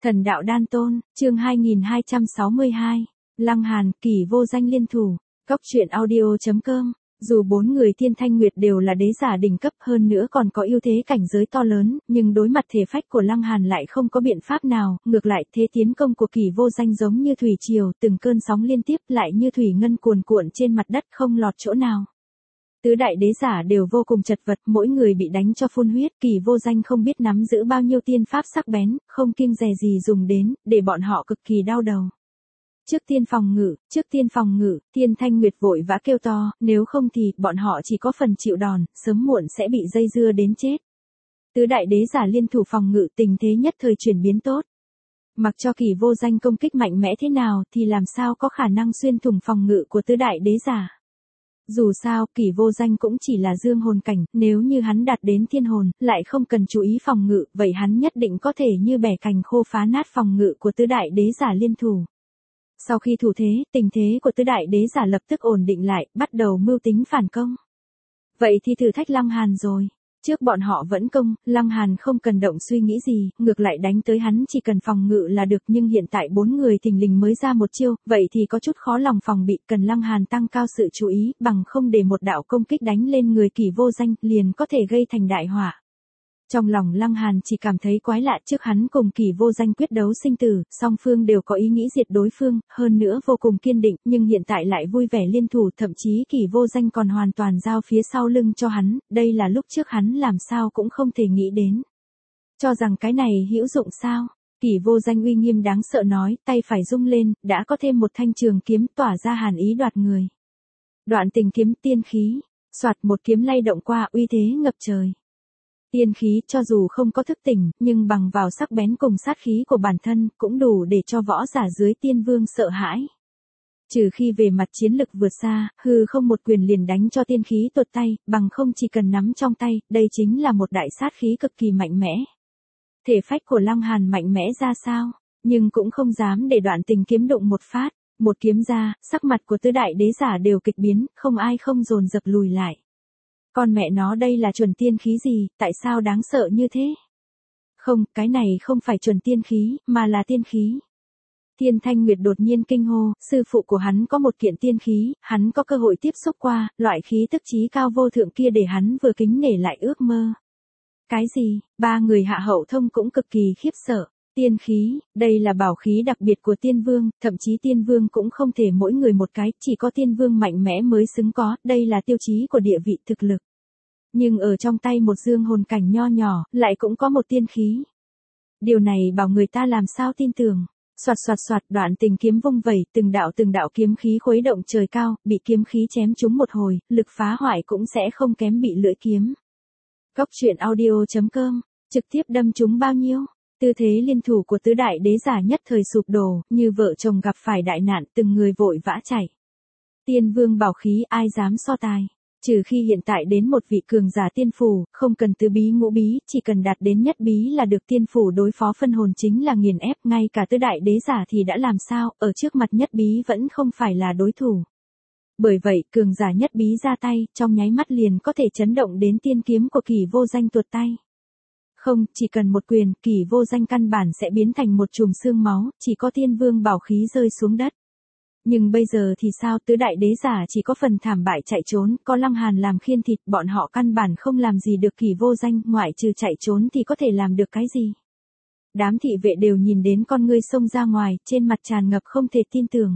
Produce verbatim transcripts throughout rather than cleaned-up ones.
Thần đạo đan tôn, chương hai nghìn hai trăm sáu mươi hai. Lăng Hàn, Kỷ Vô Danh liên thủ. Cóc truyện audio chấm com. Dù bốn người Thiên Thanh Nguyệt đều là đế giả đỉnh cấp hơn nữa còn có ưu thế cảnh giới to lớn, nhưng đối mặt thể phách của Lăng Hàn lại không có biện pháp nào, ngược lại thế tiến công của Kỷ Vô Danh giống như thủy triều, từng cơn sóng liên tiếp lại như thủy ngân cuồn cuộn trên mặt đất không lọt chỗ nào. Tứ đại đế giả đều vô cùng chật vật, mỗi người bị đánh cho phun huyết, Kỷ Vô Danh không biết nắm giữ bao nhiêu tiên pháp sắc bén, không kiêng dè gì dùng đến, để bọn họ cực kỳ đau đầu. Trước tiên phòng ngự, trước tiên phòng ngự, Thiên Thanh Nguyệt vội vã kêu to, nếu không thì, bọn họ chỉ có phần chịu đòn, sớm muộn sẽ bị dây dưa đến chết. Tứ đại đế giả liên thủ phòng ngự, tình thế nhất thời chuyển biến tốt. Mặc cho Kỷ Vô Danh công kích mạnh mẽ thế nào thì làm sao có khả năng xuyên thủng phòng ngự của tứ đại đế giả. Dù sao, Kỷ Vô Danh cũng chỉ là dương hồn cảnh, nếu như hắn đạt đến thiên hồn, lại không cần chú ý phòng ngự, vậy hắn nhất định có thể như bẻ cành khô phá nát phòng ngự của tứ đại đế giả liên thủ. Sau khi thủ thế, tình thế của tứ đại đế giả lập tức ổn định lại, bắt đầu mưu tính phản công. Vậy thì thử thách Lăng Hàn rồi. Trước bọn họ vẫn công, Lăng Hàn không cần động suy nghĩ gì, ngược lại đánh tới hắn chỉ cần phòng ngự là được, nhưng hiện tại bốn người thình lình mới ra một chiêu, vậy thì có chút khó lòng phòng bị, cần Lăng Hàn tăng cao sự chú ý, bằng không để một đạo công kích đánh lên người Kỷ Vô Danh, liền có thể gây thành đại họa. Trong lòng Lăng Hàn chỉ cảm thấy quái lạ, trước hắn cùng Kỷ Vô Danh quyết đấu sinh tử, song phương đều có ý nghĩ diệt đối phương, hơn nữa vô cùng kiên định, nhưng hiện tại lại vui vẻ liên thủ, thậm chí Kỷ Vô Danh còn hoàn toàn giao phía sau lưng cho hắn, đây là lúc trước hắn làm sao cũng không thể nghĩ đến. Cho rằng cái này hữu dụng sao? Kỷ Vô Danh uy nghiêm đáng sợ nói, tay phải rung lên, đã có thêm một thanh trường kiếm tỏa ra hàn ý đoạt người. Đoạn tình kiếm tiên khí, soạt một kiếm lay động qua, uy thế ngập trời. Tiên khí cho dù không có thức tỉnh, nhưng bằng vào sắc bén cùng sát khí của bản thân, cũng đủ để cho võ giả dưới tiên vương sợ hãi. Trừ khi về mặt chiến lực vượt xa, hư không một quyền liền đánh cho tiên khí tuột tay, bằng không chỉ cần nắm trong tay, đây chính là một đại sát khí cực kỳ mạnh mẽ. Thể phách của Lăng Hàn mạnh mẽ ra sao, nhưng cũng không dám để đoạn tình kiếm đụng một phát, một kiếm ra, sắc mặt của tứ đại đế giả đều kịch biến, không ai không dồn dập lùi lại. Con mẹ nó, đây là chuẩn tiên khí gì, tại sao đáng sợ như thế? Không, cái này không phải chuẩn tiên khí, mà là tiên khí. Thiên Thanh Nguyệt đột nhiên kinh hô, sư phụ của hắn có một kiện tiên khí, hắn có cơ hội tiếp xúc qua, loại khí tức chí cao vô thượng kia để hắn vừa kính nể lại ước mơ. Cái gì? Ba người Hạ Hậu Thông cũng cực kỳ khiếp sợ. Tiên khí, đây là bảo khí đặc biệt của tiên vương, thậm chí tiên vương cũng không thể mỗi người một cái, chỉ có tiên vương mạnh mẽ mới xứng có, đây là tiêu chí của địa vị thực lực. Nhưng ở trong tay một dương hồn cảnh nho nhỏ, lại cũng có một tiên khí. Điều này bảo người ta làm sao tin tưởng. Soạt soạt soạt, đoạn tình kiếm vung vẩy, từng đạo từng đạo kiếm khí khuấy động trời cao, bị kiếm khí chém trúng một hồi, lực phá hoại cũng sẽ không kém bị lưỡi kiếm. Cóc truyện audio chấm com, trực tiếp đâm trúng bao nhiêu? Tư thế liên thủ của tứ đại đế giả nhất thời sụp đổ, như vợ chồng gặp phải đại nạn, từng người vội vã chạy. Tiên vương bảo khí, ai dám so tài? Trừ khi hiện tại đến một vị cường giả tiên phủ, không cần tứ bí ngũ bí, chỉ cần đạt đến nhất bí là được. Tiên phủ đối phó phân hồn chính là nghiền ép, ngay cả tứ đại đế giả thì đã làm sao, ở trước mặt nhất bí vẫn không phải là đối thủ. Bởi vậy, cường giả nhất bí ra tay, trong nháy mắt liền có thể chấn động đến tiên kiếm của Kỷ Vô Danh tuột tay. Không, chỉ cần một quyền, Kỷ Vô Danh căn bản sẽ biến thành một chùm xương máu, chỉ có tiên vương bảo khí rơi xuống đất. Nhưng bây giờ thì sao, tứ đại đế giả chỉ có phần thảm bại chạy trốn, có Lăng Hàn làm khiên thịt, bọn họ căn bản không làm gì được Kỷ Vô Danh, ngoại trừ chạy trốn thì có thể làm được cái gì. Đám thị vệ đều nhìn đến con ngươi xông ra ngoài, trên mặt tràn ngập không thể tin tưởng.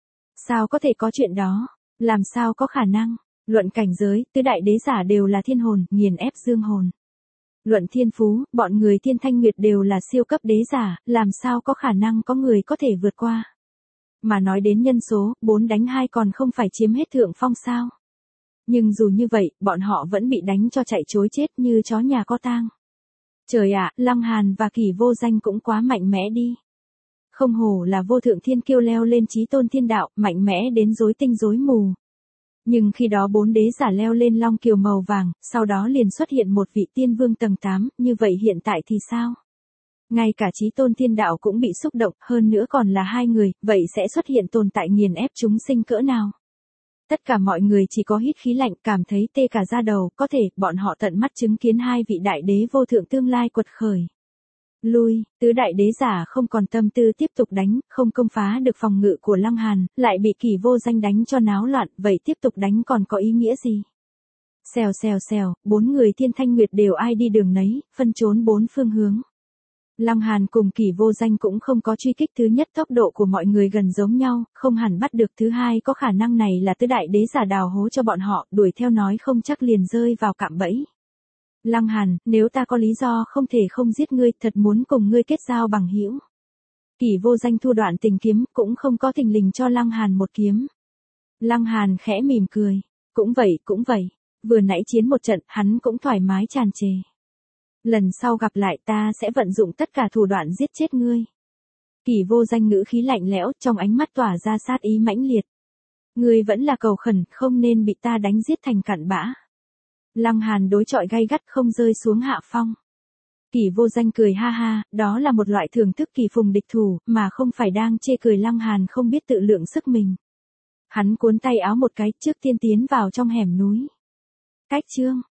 Sao có thể có chuyện đó, làm sao có khả năng, luận cảnh giới, tứ đại đế giả đều là thiên hồn, nghiền ép dương hồn. Luận thiên phú, bọn người Thiên Thanh Nguyệt đều là siêu cấp đế giả, làm sao có khả năng có người có thể vượt qua. Mà nói đến nhân số, bốn đánh hai còn không phải chiếm hết thượng phong sao. Nhưng dù như vậy, bọn họ vẫn bị đánh cho chạy trối chết như chó nhà có tang. Trời ạ, Lăng Hàn và Kỷ Vô Danh cũng quá mạnh mẽ đi. Không hổ là vô thượng thiên kiêu leo lên chí tôn thiên đạo, mạnh mẽ đến rối tinh rối mù. Nhưng khi đó bốn đế giả leo lên long kiều màu vàng, sau đó liền xuất hiện một vị tiên vương tầng tám, như vậy hiện tại thì sao? Ngay cả chí tôn thiên đạo cũng bị xúc động, hơn nữa còn là hai người, vậy sẽ xuất hiện tồn tại nghiền ép chúng sinh cỡ nào? Tất cả mọi người chỉ có hít khí lạnh, cảm thấy tê cả da đầu, có thể, bọn họ tận mắt chứng kiến hai vị đại đế vô thượng tương lai quật khởi. Lui, tứ đại đế giả không còn tâm tư tiếp tục đánh, không công phá được phòng ngự của Lăng Hàn, lại bị Kỷ Vô Danh đánh cho náo loạn, vậy tiếp tục đánh còn có ý nghĩa gì? Xèo xèo xèo, bốn người Thiên Thanh Nguyệt đều ai đi đường nấy, phân trốn bốn phương hướng. Lăng Hàn cùng Kỷ Vô Danh cũng không có truy kích, thứ nhất tốc độ của mọi người gần giống nhau, không hẳn bắt được, thứ hai có khả năng này là tứ đại đế giả đào hố cho bọn họ, đuổi theo nói không chắc liền rơi vào cạm bẫy. Lăng Hàn, nếu ta có lý do không thể không giết ngươi, thật muốn cùng ngươi kết giao bằng hữu. Kỷ Vô Danh thu đoạn tình kiếm, cũng không có thình lình cho Lăng Hàn một kiếm. Lăng Hàn khẽ mỉm cười, cũng vậy, cũng vậy, vừa nãy chiến một trận, hắn cũng thoải mái tràn trề. Lần sau gặp lại ta sẽ vận dụng tất cả thủ đoạn giết chết ngươi. Kỷ Vô Danh ngữ khí lạnh lẽo, trong ánh mắt tỏa ra sát ý mãnh liệt. Ngươi vẫn là cầu khẩn, không nên bị ta đánh giết thành cặn bã. Lăng Hàn đối chọi gay gắt, không rơi xuống hạ phong. Kỷ Vô Danh cười ha ha, đó là một loại thưởng thức kỳ phùng địch thủ, mà không phải đang chê cười Lăng Hàn không biết tự lượng sức mình. Hắn cuốn tay áo một cái, trước tiên tiến vào trong hẻm núi. Cách chương